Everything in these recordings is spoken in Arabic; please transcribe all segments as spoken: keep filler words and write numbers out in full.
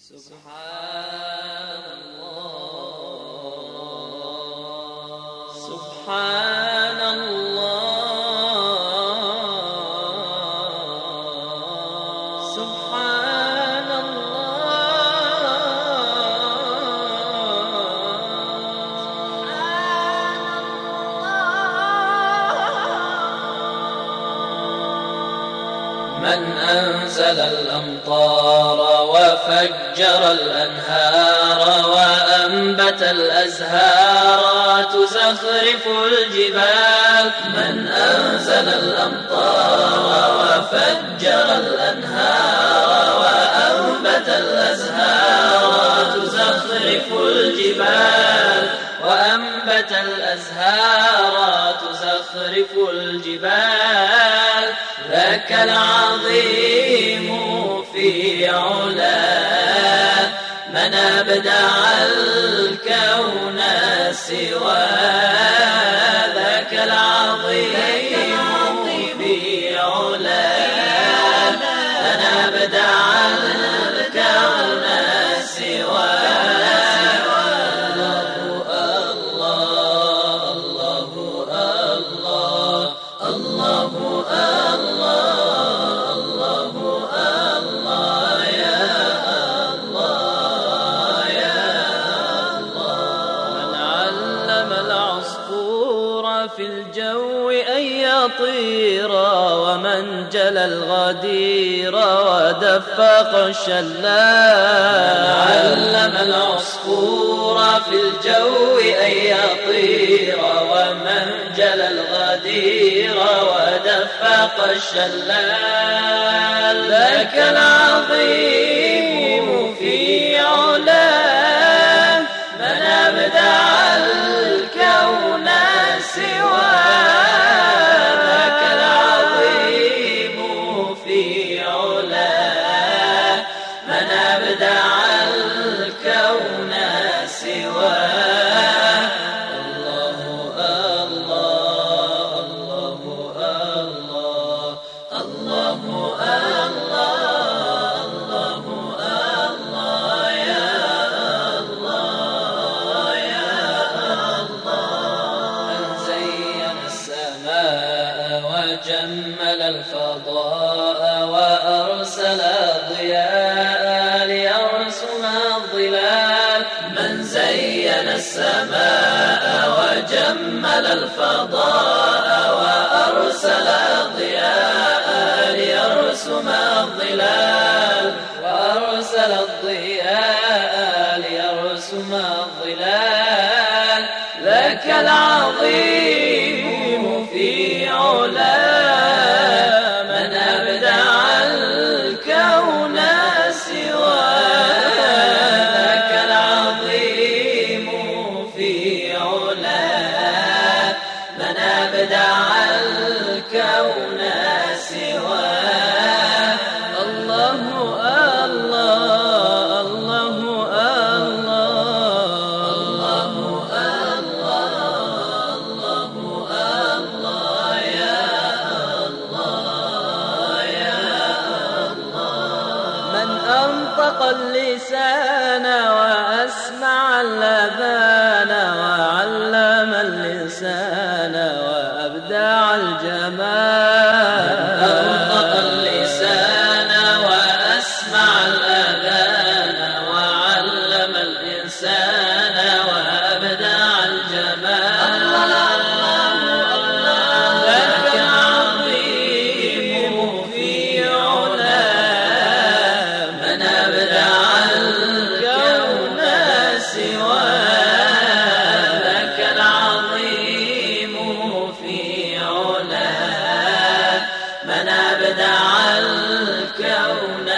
سبحان الله سبحان الله سبحان الله. من أنزل الأمطار وفجر الأنهار وأنبت الأزهار تزخرف الجبال. من أنزل الأمطار وفجر الأنهار وأنبت الأزهار تزخرف الجبال وأنبت الأزهار تزخرف الجبال. ذاك العظيم في علاه من أبدع الكون سواه. ذاك العظيم في علاه من أبدع الكون سواه. الله في الجو أن يطير ومن جلى الغدير ودفق الشلال. علم العصفور في الجو أن يطير ومن جلى الغدير ودفق الشلال. ذاك العظيم في علاه من أبدع الكون سواه. ذاك العظيم في علاه من أبدع الكون سواه. الله الله الله الله الله الله الله يا الله يا الله. من زين السماء وجمل الفضاء وأرسل الضياء ليرسم الظلال. من زين السماء وجمل الفضاء وأرسل الضياء ليرسم الظلال. وأرسل الضياء ليرسم الظلال. ذاك العظيم في علاه من أبدع الكون سواه. ذاك العظيم في علاه من أبدع الكون سواه. الله الله الله الله الله يا الله يا الله. من أنطق اللسان وأسمع الأذان وعلم اللسان وأبدع الجمال. أنطق اللسان وأسمع الأذان وعلم الإنسان وأبدع الجمال. ذاك العظيم في علاه من أبدع الكون سواه. ذاك العظيم في علاه من أبدع الكون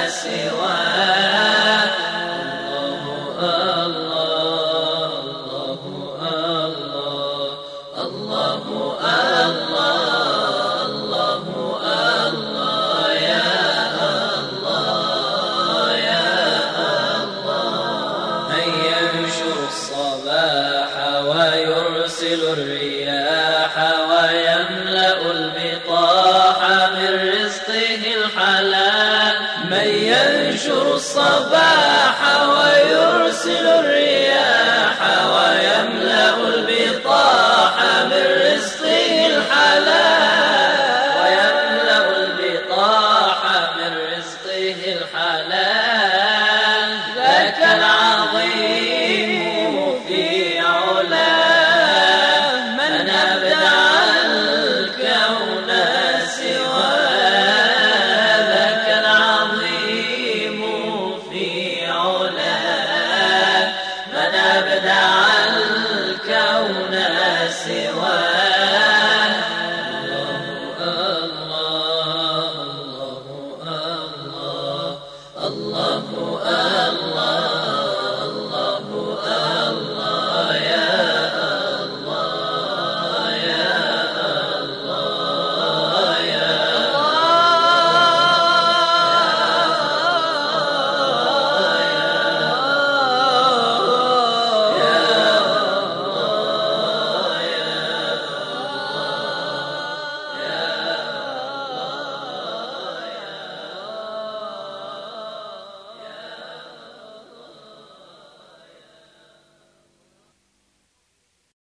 سواه. الله الله الله الله الله يا الله يا الله. من ينشر الصباح ويرسل الرياح ويملأ البطاح من رزقه الحلال. من ينشر الصباح ويرسل الرياح ويملأ البطاح من رزقه الحلال ويملأ البطاح من رزقه الحلال ذاك العظيم في علاه من أبدع الكون سواه ذاك العظيم في علاه من أبدع الكون سواه الله الله الله الله الله